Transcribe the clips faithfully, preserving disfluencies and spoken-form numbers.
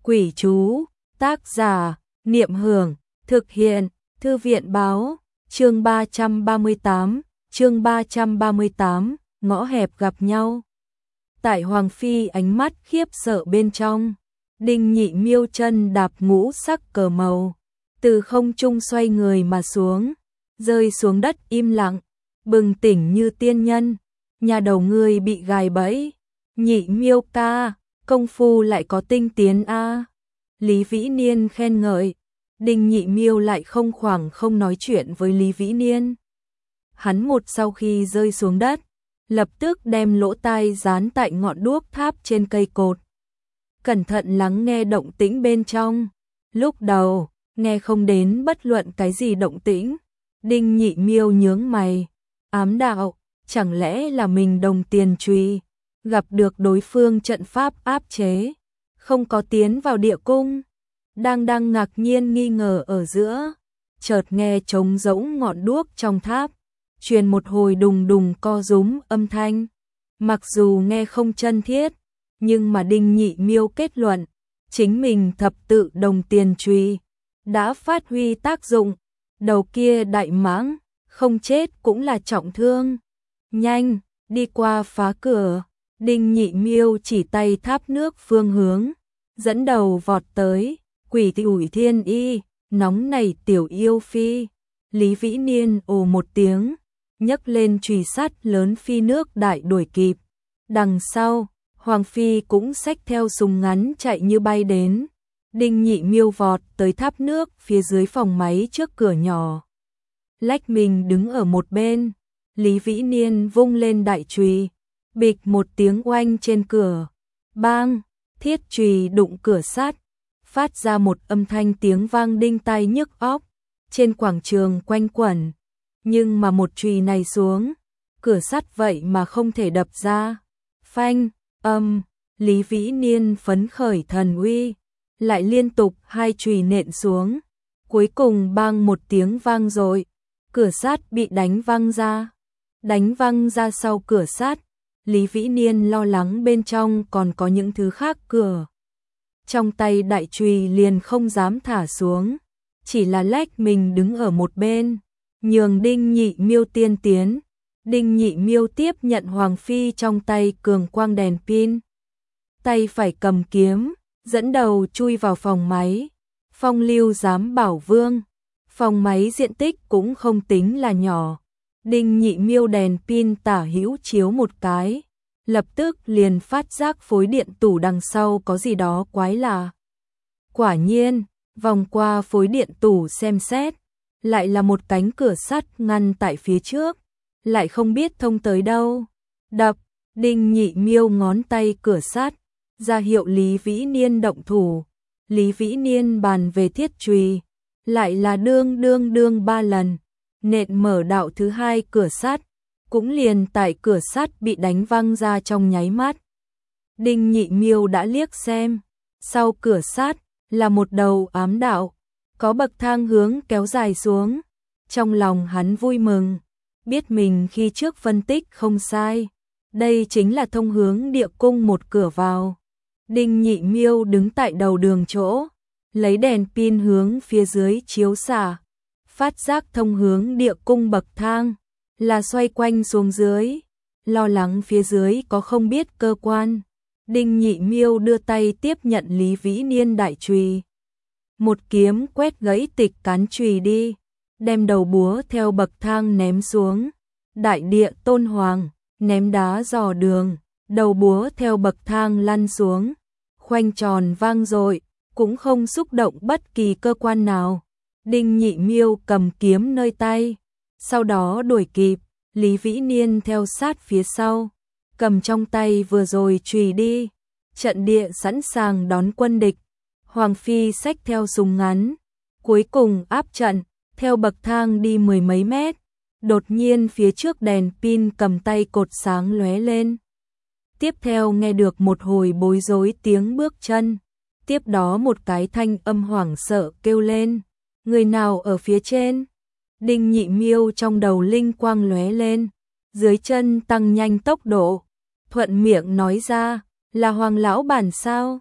Quỷ chú, tác giả, Niệm Hưởng, thực hiện, Thư viện báo, chương ba trăm ba mươi tám, chương ba trăm ba mươi tám, ngõ hẹp gặp nhau. Tại Hoàng Phi ánh mắt khiếp sợ bên trong, Đinh Nhị Miêu chân đạp ngũ sắc cờ màu, từ không trung xoay người mà xuống, rơi xuống đất im lặng, bừng tỉnh như tiên nhân. Nhà đầu ngươi bị gài bẫy, Nhị Miêu ca, công phu lại có tinh tiến a. Lý Vĩ Niên khen ngợi. Đinh Nhị Miêu lại không khoảng không nói chuyện với Lý Vĩ Niên. Hắn một sau khi rơi xuống đất, lập tức đem lỗ tai dán tại ngọn đuốc tháp trên cây cột. Cẩn thận lắng nghe động tĩnh bên trong. Lúc đầu, nghe không đến bất luận cái gì động tĩnh. Đinh Nhị Miêu nhướng mày, ám đạo, chẳng lẽ là mình đồng tiền chùy, gặp được đối phương trận pháp áp chế, không có tiến vào địa cung. Đang đang ngạc nhiên nghi ngờ ở giữa, chợt nghe trống rỗng ngọn đuốc trong tháp, truyền một hồi đùng đùng co rúm âm thanh. Mặc dù nghe không chân thiết, nhưng mà Đinh Nhị Miêu kết luận, chính mình thập tự đồng tiền chùy đã phát huy tác dụng. Đầu kia đại mãng, không chết cũng là trọng thương. Nhanh, đi qua phá cửa. Đinh Nhị Miêu chỉ tay tháp nước phương hướng, dẫn đầu vọt tới. Quỷ ủi thiên y, nóng này tiểu yêu phi. Lý Vĩ Niên ồ một tiếng, nhấc lên chùy sắt lớn phi nước đại đuổi kịp. Đằng sau, Hoàng Phi cũng xách theo súng ngắn chạy như bay đến. Đinh Nhị Miêu vọt tới tháp nước phía dưới phòng máy trước cửa nhỏ. Lách mình đứng ở một bên, Lý Vĩ Niên vung lên đại chùy, bịch một tiếng oanh trên cửa. Bang, thiết chùy đụng cửa sắt, phát ra một âm thanh tiếng vang đinh tai nhức óc, trên quảng trường quanh quẩn. Nhưng mà một chùy này xuống, cửa sắt vậy mà không thể đập ra. Phanh, âm, Lý Vĩ Niên phấn khởi thần uy, lại liên tục hai chùy nện xuống. Cuối cùng bang một tiếng vang rồi, cửa sắt bị đánh văng ra. Đánh văng ra sau cửa sắt, Lý Vĩ Niên lo lắng bên trong còn có những thứ khác cửa. Trong tay đại chùy liền không dám thả xuống, chỉ là lách mình đứng ở một bên, nhường Đinh Nhị Miêu tiên tiến. Đinh Nhị Miêu tiếp nhận Hoàng Phi trong tay cường quang đèn pin, tay phải cầm kiếm, dẫn đầu chui vào phòng máy. Phong Lưu Giám Bảo Vương, phòng máy diện tích cũng không tính là nhỏ. Đinh Nhị Miêu đèn pin tả hữu chiếu một cái, lập tức liền phát giác phối điện tủ đằng sau có gì đó quái lạ. Quả nhiên, vòng qua phối điện tủ xem xét, lại là một cánh cửa sắt ngăn tại phía trước, lại không biết thông tới đâu. Đập, Đinh Nhị Miêu ngón tay cửa sắt, ra hiệu Lý Vĩ Niên động thủ. Lý Vĩ Niên bàn về thiết chùy, lại là đương đương đương ba lần, nện mở đạo thứ hai cửa sắt, cũng liền tại cửa sắt bị đánh văng ra trong nháy mắt. Đinh Nhị Miêu đã liếc xem, sau cửa sắt là một đầu ám đạo, có bậc thang hướng kéo dài xuống. Trong lòng hắn vui mừng, biết mình khi trước phân tích không sai, đây chính là thông hướng địa cung một cửa vào. Đinh Nhị Miêu đứng tại đầu đường chỗ, lấy đèn pin hướng phía dưới chiếu xạ, phát giác thông hướng địa cung bậc thang là xoay quanh xuống dưới, lo lắng phía dưới có không biết cơ quan. Đinh Nhị Miêu đưa tay tiếp nhận Lý Vĩ Niên đại chùy, một kiếm quét gãy tịch cán chùy đi, đem đầu búa theo bậc thang ném xuống. Đại địa tôn hoàng, ném đá dò đường, đầu búa theo bậc thang lăn xuống, khoanh tròn vang dội, cũng không xúc động bất kỳ cơ quan nào. Đinh Nhị Miêu cầm kiếm nơi tay, sau đó đuổi kịp. Lý Vĩ Niên theo sát phía sau, cầm trong tay vừa rồi chùy đi. Trận địa sẵn sàng đón quân địch. Hoàng Phi xách theo súng ngắn, cuối cùng áp trận, theo bậc thang đi mười mấy mét. Đột nhiên phía trước đèn pin cầm tay cột sáng lóe lên. Tiếp theo nghe được một hồi bối rối tiếng bước chân, tiếp đó một cái thanh âm hoảng sợ kêu lên, người nào ở phía trên? Đinh Nhị Miêu trong đầu linh quang lóe lên, dưới chân tăng nhanh tốc độ, thuận miệng nói ra, là Hoàng lão bản sao?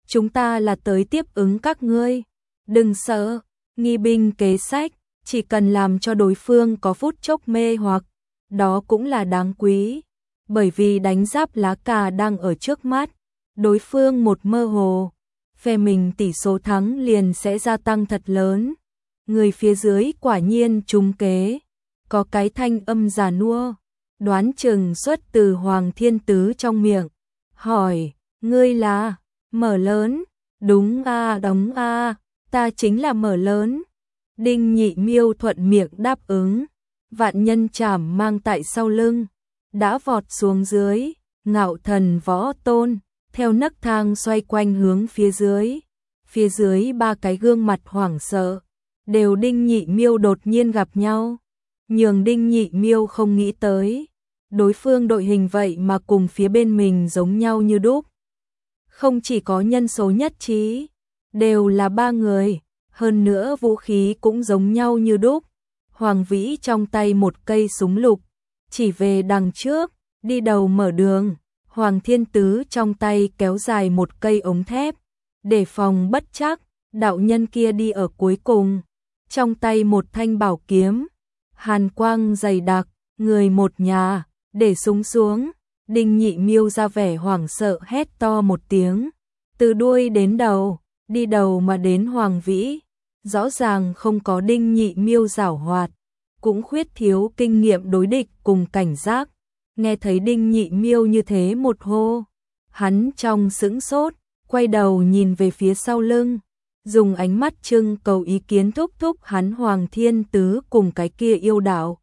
chúng ta là tới tiếp ứng các ngươi. Đừng sợ, nghi binh kế sách, chỉ cần làm cho đối phương có phút chốc mê hoặc, đó cũng là đáng quý. Bởi vì đánh giáp lá cà đang ở trước mắt, đối phương một mơ hồ, phe mình tỷ số thắng liền sẽ gia tăng thật lớn. Người phía dưới quả nhiên trúng kế, có cái thanh âm già nua, đoán chừng xuất từ Hoàng Thiên Tứ trong miệng, hỏi, ngươi là, Mở Lớn, đúng a đóng a, ta chính là Mở Lớn. Đinh Nhị Miêu thuận miệng đáp ứng, vạn nhân trảm mang tại sau lưng, đã vọt xuống dưới, Ngạo Thần Võ Tôn, theo nấc thang xoay quanh hướng phía dưới. Phía dưới ba cái gương mặt hoảng sợ, đều Đinh Nhị Miêu đột nhiên gặp nhau, nhường Đinh Nhị Miêu không nghĩ tới, đối phương đội hình vậy mà cùng phía bên mình giống nhau như đúc. Không chỉ có nhân số nhất trí, đều là ba người, hơn nữa vũ khí cũng giống nhau như đúc. Hoàng Vĩ trong tay một cây súng lục, chỉ về đằng trước, đi đầu mở đường. Hoàng Thiên Tứ trong tay kéo dài một cây ống thép, để phòng bất chắc, đạo nhân kia đi ở cuối cùng, trong tay một thanh bảo kiếm, hàn quang dày đặc, người một nhà, để súng xuống. Đinh Nhị Miêu ra vẻ hoảng sợ hét to một tiếng, từ đuôi đến đầu, đi đầu mà đến Hoàng Vĩ, rõ ràng không có Đinh Nhị Miêu giảo hoạt, cũng khuyết thiếu kinh nghiệm đối địch cùng cảnh giác. Nghe thấy Đinh Nhị Miêu như thế một hô, hắn trong sững sốt, quay đầu nhìn về phía sau lưng, dùng ánh mắt trưng cầu ý kiến thúc thúc hắn Hoàng Thiên Tứ cùng cái kia yêu đạo.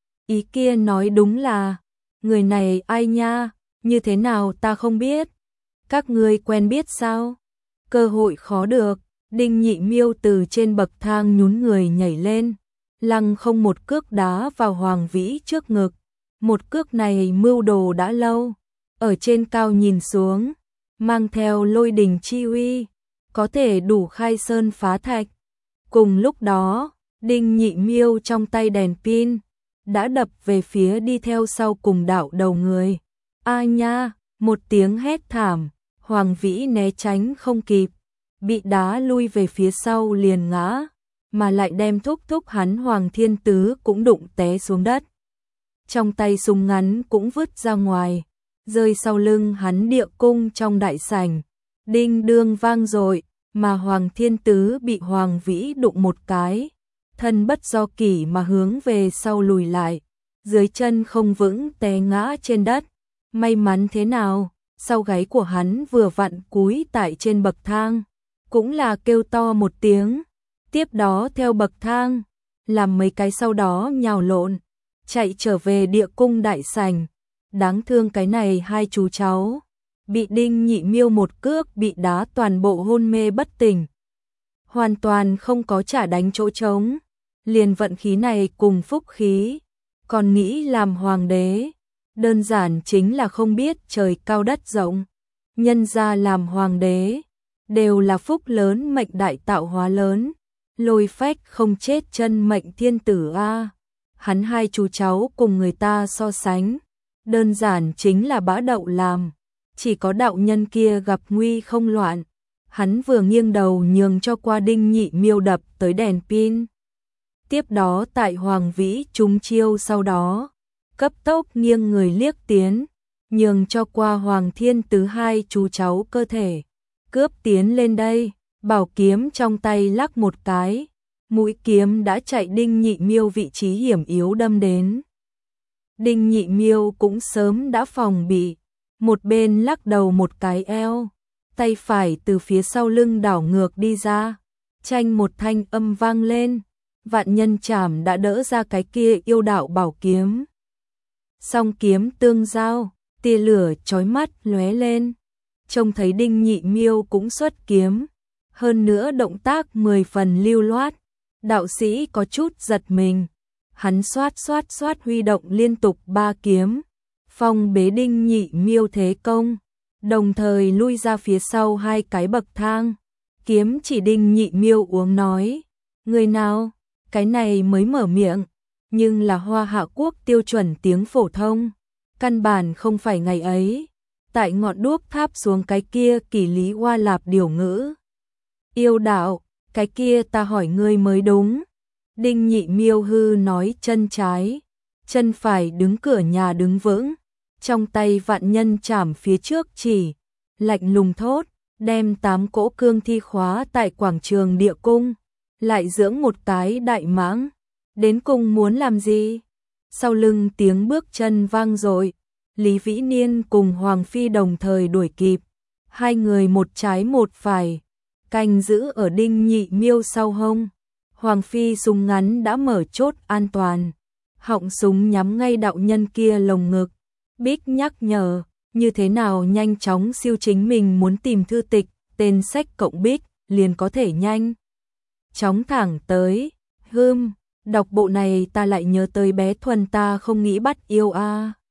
Ý kia nói đúng là, người này ai nha, như thế nào ta không biết, các ngươi quen biết sao? Cơ hội khó được. Đinh Nhị Miêu từ trên bậc thang nhún người nhảy lên, lăng không một cước đá vào Hoàng Vĩ trước ngực. Một cước này mưu đồ đã lâu, ở trên cao nhìn xuống, mang theo lôi đình chi uy, có thể đủ khai sơn phá thạch. Cùng lúc đó, Đinh Nhị Miêu trong tay đèn pin, đã đập về phía đi theo sau cùng đạo đầu người. A nha, một tiếng hét thảm, Hoàng Vĩ né tránh không kịp, bị đá lui về phía sau liền ngã, mà lại đem thúc thúc hắn Hoàng Thiên Tứ cũng đụng té xuống đất. Trong tay súng ngắn cũng vứt ra ngoài, rơi sau lưng hắn địa cung trong đại sảnh. Đinh đương vang dội, mà Hoàng Thiên Tứ bị Hoàng Vĩ đụng một cái, thân bất do kỷ mà hướng về sau lùi lại, dưới chân không vững té ngã trên đất. May mắn thế nào, sau gáy của hắn vừa vặn cúi tại trên bậc thang, cũng là kêu to một tiếng, tiếp đó theo bậc thang, làm mấy cái sau đó nhào lộn, chạy trở về địa cung đại sảnh. Đáng thương cái này hai chú cháu, bị Đinh Nhị Miêu một cước bị đá toàn bộ hôn mê bất tỉnh, hoàn toàn không có trả đánh chỗ trống, liền vận khí này cùng phúc khí, còn nghĩ làm hoàng đế, đơn giản chính là không biết trời cao đất rộng. Nhân ra làm hoàng đế, đều là phúc lớn mệnh đại tạo hóa lớn, lôi phách không chết chân mệnh thiên tử a. Hắn hai chú cháu cùng người ta so sánh, đơn giản chính là bã đậu làm, chỉ có đạo nhân kia gặp nguy không loạn. Hắn vừa nghiêng đầu nhường cho qua Đinh Nhị Miêu đập tới đèn pin. Tiếp đó tại Hoàng Vĩ trúng chiêu sau đó, cấp tốc nghiêng người liếc tiến, nhường cho qua Hoàng Thiên Tứ hai chú cháu cơ thể, cướp tiến lên đây, bảo kiếm trong tay lắc một cái, mũi kiếm đã chạy Đinh Nhị Miêu vị trí hiểm yếu đâm đến. Đinh Nhị Miêu cũng sớm đã phòng bị, một bên lắc đầu một cái eo, tay phải từ phía sau lưng đảo ngược đi ra, tranh một thanh âm vang lên, vạn nhân trảm đã đỡ ra cái kia yêu đạo bảo kiếm. Song kiếm tương giao, tia lửa chói mắt lóe lên, trông thấy Đinh Nhị Miêu cũng xuất kiếm, hơn nữa động tác mười phần lưu loát, đạo sĩ có chút giật mình. Hắn xoát xoát xoát huy động liên tục ba kiếm, phong bế Đinh Nhị Miêu thế công, đồng thời lui ra phía sau hai cái bậc thang. Kiếm chỉ Đinh Nhị Miêu uống nói, người nào, cái này mới mở miệng, nhưng là Hoa Hạ Quốc tiêu chuẩn tiếng phổ thông, căn bản không phải ngày ấy. tại ngọn đuốc tháp xuống cái kia Kỷ Lý Hoa Lạp điều ngữ. Yêu đạo, cái kia ta hỏi ngươi mới đúng. Đinh Nhị Miêu hư nói chân trái, chân phải đứng cửa nhà đứng vững, trong tay vạn nhân chảm phía trước chỉ, lạnh lùng thốt, đem tám cỗ cương thi khóa tại quảng trường địa cung, lại dưỡng một cái đại mãng, đến cùng muốn làm gì? Sau lưng tiếng bước chân vang dội, Lý Vĩ Niên cùng Hoàng Phi đồng thời đuổi kịp, hai người một trái một phải, canh giữ ở Đinh Nhị Miêu sau hông. Hoàng Phi súng ngắn đã mở chốt an toàn, họng súng nhắm ngay đạo nhân kia lồng ngực. Bích nhắc nhở, như thế nào nhanh chóng siêu chính mình muốn tìm thư tịch, tên sách cộng Bích, liền có thể nhanh chóng thẳng tới. Hưm, đọc bộ này ta lại nhớ tới bé Thuần ta không nghĩ bắt yêu a.